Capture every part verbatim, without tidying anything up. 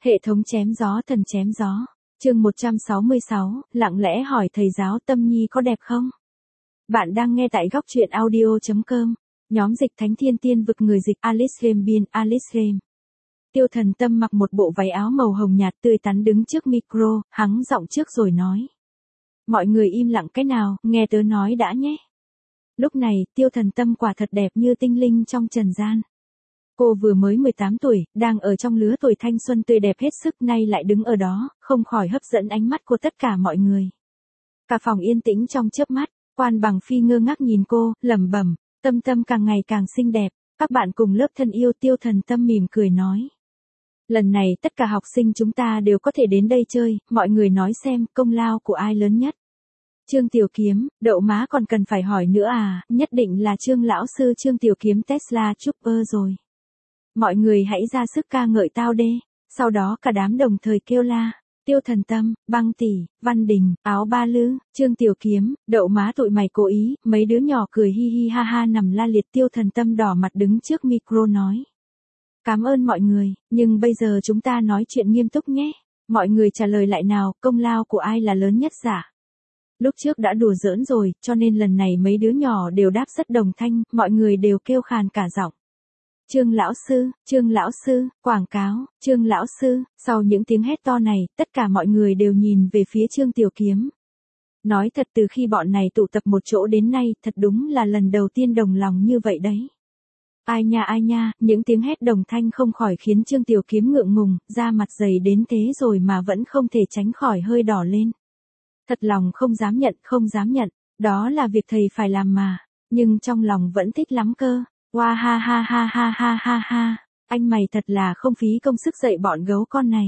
Hệ thống chém gió thần chém gió. Chương một trăm sáu mươi sáu, lặng lẽ hỏi thầy giáo Tâm Nhi có đẹp không? Bạn đang nghe tại góc truyện audio chấm com. Nhóm dịch Thánh Thiên Tiên vực người dịch Alice Rem biên Alice Rem. Tiêu Thần Tâm mặc một bộ váy áo màu hồng nhạt tươi tắn đứng trước micro, hắng giọng trước rồi nói. Mọi người im lặng cái nào, nghe tớ nói đã nhé. Lúc này, Tiêu Thần Tâm quả thật đẹp như tinh linh trong trần gian. Cô vừa mới mười tám tuổi, đang ở trong lứa tuổi thanh xuân tươi đẹp hết sức, nay lại đứng ở đó, không khỏi hấp dẫn ánh mắt của tất cả mọi người. Cả phòng yên tĩnh trong chớp mắt, Quan Bằng Phi ngơ ngác nhìn cô, lẩm bẩm, Tâm Tâm càng ngày càng xinh đẹp, các bạn cùng lớp thân yêu. Tiêu Thần Tâm mỉm cười nói. Lần này tất cả học sinh chúng ta đều có thể đến đây chơi, mọi người nói xem công lao của ai lớn nhất. Trương Tiểu Kiếm, đậu má còn cần phải hỏi nữa à, nhất định là Trương lão sư Trương Tiểu Kiếm Tesla Chopper rồi. Mọi người hãy ra sức ca ngợi tao đê. Sau đó cả đám đồng thời kêu la. Tiêu Thần Tâm, Băng Tỷ, Văn Đình, Áo Ba Lư, Trương Tiểu Kiếm, đậu má tụi mày cố ý. Mấy đứa nhỏ cười hi hi ha ha nằm la liệt. Tiêu Thần Tâm đỏ mặt đứng trước micro nói. Cảm ơn mọi người, nhưng bây giờ chúng ta nói chuyện nghiêm túc nhé. Mọi người trả lời lại nào, công lao của ai là lớn nhất giả? Lúc trước đã đùa giỡn rồi, cho nên lần này mấy đứa nhỏ đều đáp rất đồng thanh, mọi người đều kêu khàn cả giọng. Trương lão sư, Trương lão sư, quảng cáo, Trương lão sư. Sau những tiếng hét to này, tất cả mọi người đều nhìn về phía Trương Tiểu Kiếm. Nói thật, từ khi bọn này tụ tập một chỗ đến nay, thật đúng là lần đầu tiên đồng lòng như vậy đấy. Ai nha ai nha, những tiếng hét đồng thanh không khỏi khiến Trương Tiểu Kiếm ngượng ngùng, da mặt dày đến thế rồi mà vẫn không thể tránh khỏi hơi đỏ lên. Thật lòng không dám nhận, không dám nhận, đó là việc thầy phải làm mà, nhưng trong lòng vẫn thích lắm cơ. Wow ha ha ha ha ha ha ha, anh mày thật là không phí công sức dạy bọn gấu con này.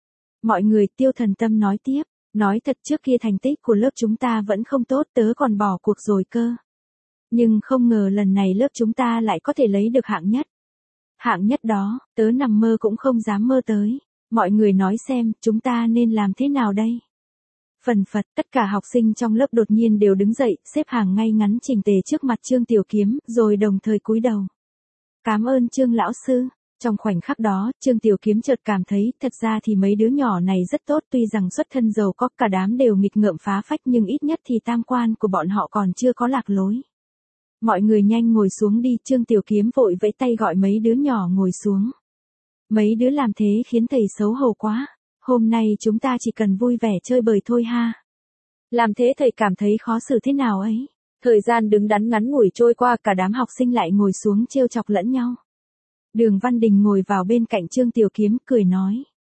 Mọi người. Tiêu Thần Tâm nói tiếp, nói thật trước kia thành tích của lớp chúng ta vẫn không tốt, tớ còn bỏ cuộc rồi cơ. Nhưng không ngờ lần này lớp chúng ta lại có thể lấy được hạng nhất. Hạng nhất đó, tớ nằm mơ cũng không dám mơ tới. Mọi người nói xem, chúng ta nên làm thế nào đây? Phần phật, tất cả học sinh trong lớp đột nhiên đều đứng dậy, xếp hàng ngay ngắn chỉnh tề trước mặt Trương Tiểu Kiếm, rồi đồng thời cúi đầu. Cảm ơn Trương lão sư. Trong khoảnh khắc đó, Trương Tiểu Kiếm chợt cảm thấy, thật ra thì mấy đứa nhỏ này rất tốt, tuy rằng xuất thân giàu có, cả đám đều nghịch ngợm phá phách, nhưng ít nhất thì tam quan của bọn họ còn chưa có lạc lối. Mọi người nhanh ngồi xuống đi. Trương Tiểu Kiếm vội vẫy tay gọi mấy đứa nhỏ ngồi xuống. Mấy đứa làm thế khiến thầy xấu hổ quá. Hôm nay chúng ta chỉ cần vui vẻ chơi bời thôi ha. Làm thế thầy cảm thấy khó xử thế nào ấy? Thời gian đứng đắn ngắn ngủi trôi qua, cả đám học sinh lại ngồi xuống trêu chọc lẫn nhau. Đường Văn Đình ngồi vào bên cạnh Trương Tiểu Kiếm, cười nói.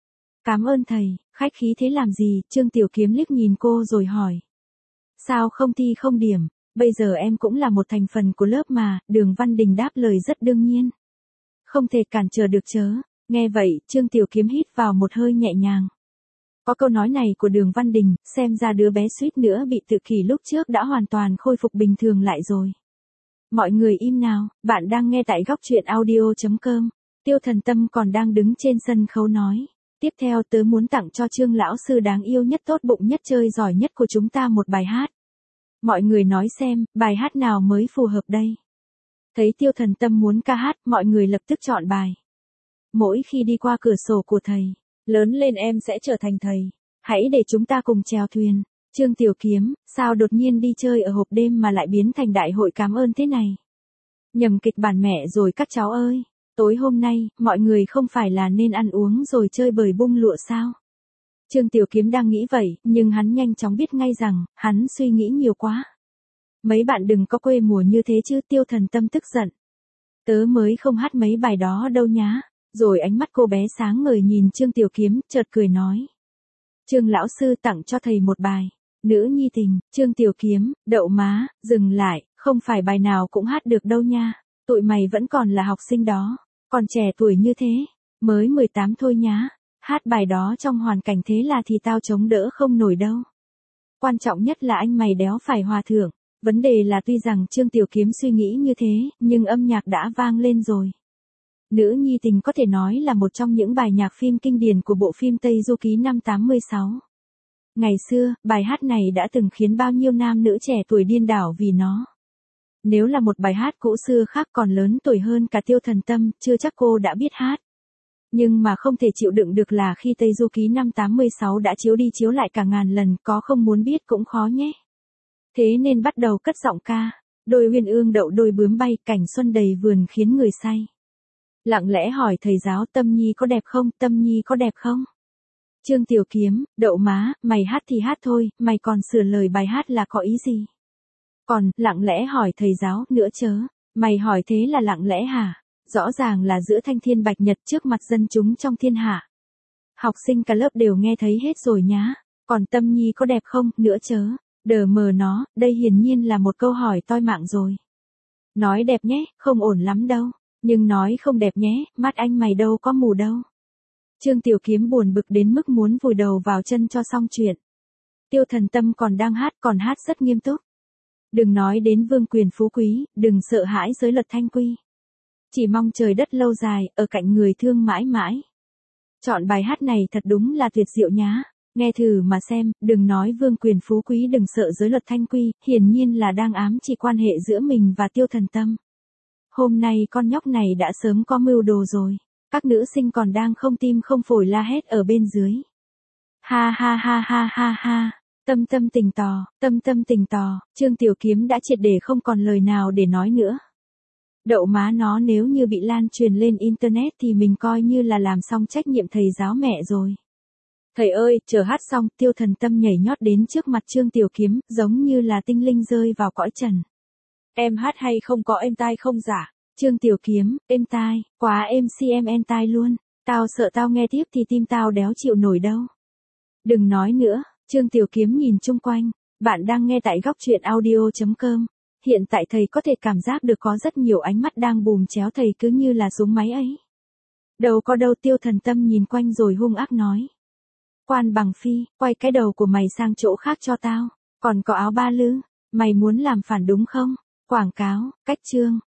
Cảm ơn thầy, khách khí thế làm gì? Trương Tiểu Kiếm liếc nhìn cô rồi hỏi. Sao không thi không điểm? Bây giờ em cũng là một thành phần của lớp mà. Đường Văn Đình đáp lời rất đương nhiên. Không thể cản trở được chớ. Nghe vậy, Trương Tiểu Kiếm hít vào một hơi nhẹ nhàng. Có câu nói này của Đường Văn Đình, xem ra đứa bé suýt nữa bị tự kỷ lúc trước đã hoàn toàn khôi phục bình thường lại rồi. Mọi người im nào, bạn đang nghe tại góc truyện audio chấm com. Tiêu Thần Tâm còn đang đứng trên sân khấu nói. Tiếp theo tớ muốn tặng cho Trương lão sư đáng yêu nhất, tốt bụng nhất, chơi giỏi nhất của chúng ta một bài hát. Mọi người nói xem, bài hát nào mới phù hợp đây? Thấy Tiêu Thần Tâm muốn ca hát, mọi người lập tức chọn bài. Mỗi khi đi qua cửa sổ của thầy, lớn lên em sẽ trở thành thầy. Hãy để chúng ta cùng chèo thuyền. Trương Tiểu Kiếm, sao đột nhiên đi chơi ở hộp đêm mà lại biến thành đại hội cảm ơn thế này? Nhầm kịch bản mẹ rồi các cháu ơi. Tối hôm nay, mọi người không phải là nên ăn uống rồi chơi bời bung lụa sao? Trương Tiểu Kiếm đang nghĩ vậy, nhưng hắn nhanh chóng biết ngay rằng, hắn suy nghĩ nhiều quá. Mấy bạn đừng có quê mùa như thế chứ. Tiêu Thần Tâm tức giận. Tớ mới không hát mấy bài đó đâu nhá. Rồi ánh mắt cô bé sáng ngời nhìn Trương Tiểu Kiếm, chợt cười nói. Trương lão sư tặng cho thầy một bài. Nữ nhi tình. Trương Tiểu Kiếm, đậu má, dừng lại, không phải bài nào cũng hát được đâu nha. Tụi mày vẫn còn là học sinh đó. Còn trẻ tuổi như thế. Mới mười tám thôi nhá. Hát bài đó trong hoàn cảnh thế là thì tao chống đỡ không nổi đâu. Quan trọng nhất là anh mày đéo phải hòa thượng. Vấn đề là tuy rằng Trương Tiểu Kiếm suy nghĩ như thế, nhưng âm nhạc đã vang lên rồi. Nữ nhi tình có thể nói là một trong những bài nhạc phim kinh điển của bộ phim Tây Du Ký năm tám mươi sáu. Ngày xưa, bài hát này đã từng khiến bao nhiêu nam nữ trẻ tuổi điên đảo vì nó. Nếu là một bài hát cũ xưa khác còn lớn tuổi hơn cả Tiêu Thần Tâm, chưa chắc cô đã biết hát. Nhưng mà không thể chịu đựng được là khi Tây Du Ký năm tám mươi sáu đã chiếu đi chiếu lại cả ngàn lần, có không muốn biết cũng khó nhé. Thế nên bắt đầu cất giọng ca, đôi uyên ương đậu đôi bướm bay, cảnh xuân đầy vườn khiến người say. Lặng lẽ hỏi thầy giáo, Tâm Nhi có đẹp không, Tâm Nhi có đẹp không? Trương Tiểu Kiếm, đậu má, mày hát thì hát thôi, mày còn sửa lời bài hát là có ý gì? Còn, lặng lẽ hỏi thầy giáo, nữa chớ, mày hỏi thế là lặng lẽ hả? Rõ ràng là giữa thanh thiên bạch nhật trước mặt dân chúng trong thiên hạ. Học sinh cả lớp đều nghe thấy hết rồi nhá. Còn Tâm Nhi có đẹp không, nữa chớ, đờ mờ nó, đây hiển nhiên là một câu hỏi toi mạng rồi. Nói đẹp nhé, không ổn lắm đâu. Nhưng nói không đẹp nhé, mắt anh mày đâu có mù đâu. Trương Tiểu Kiếm buồn bực đến mức muốn vùi đầu vào chân cho xong chuyện. Tiêu Thần Tâm còn đang hát, còn hát rất nghiêm túc. Đừng nói đến vương quyền phú quý, đừng sợ hãi giới luật thanh quy. Chỉ mong trời đất lâu dài, ở cạnh người thương mãi mãi. Chọn bài hát này thật đúng là tuyệt diệu nhá. Nghe thử mà xem, đừng nói vương quyền phú quý đừng sợ giới luật thanh quy, hiển nhiên là đang ám chỉ quan hệ giữa mình và Tiêu Thần Tâm. Hôm nay con nhóc này đã sớm có mưu đồ rồi. Các nữ sinh còn đang không tim không phổi la hét ở bên dưới. Ha ha ha ha ha ha. Tâm tâm tình tò, tâm tâm tình tò, Trương Tiểu Kiếm đã triệt để không còn lời nào để nói nữa. Đậu má nó, nếu như bị lan truyền lên internet thì mình coi như là làm xong trách nhiệm thầy giáo mẹ rồi. Thầy ơi, chờ hát xong, Tiêu Thần Tâm nhảy nhót đến trước mặt Trương Tiểu Kiếm, giống như là tinh linh rơi vào cõi trần. Em hát hay không có êm tai không giả? Trương Tiểu Kiếm, êm tai, quá êm si em êm tai luôn. Tao sợ tao nghe tiếp thì tim tao đéo chịu nổi đâu. Đừng nói nữa, Trương Tiểu Kiếm nhìn chung quanh. Bạn đang nghe tại góc truyện audio chấm com. Hiện tại thầy có thể cảm giác được có rất nhiều ánh mắt đang bùm chéo thầy cứ như là súng máy ấy. Đâu có đâu, Tiêu Thần Tâm nhìn quanh rồi hung ác nói. Quan Bằng Phi, quay cái đầu của mày sang chỗ khác cho tao. Còn có Áo Ba Lư, mày muốn làm phản đúng không? Quảng cáo, cách chương.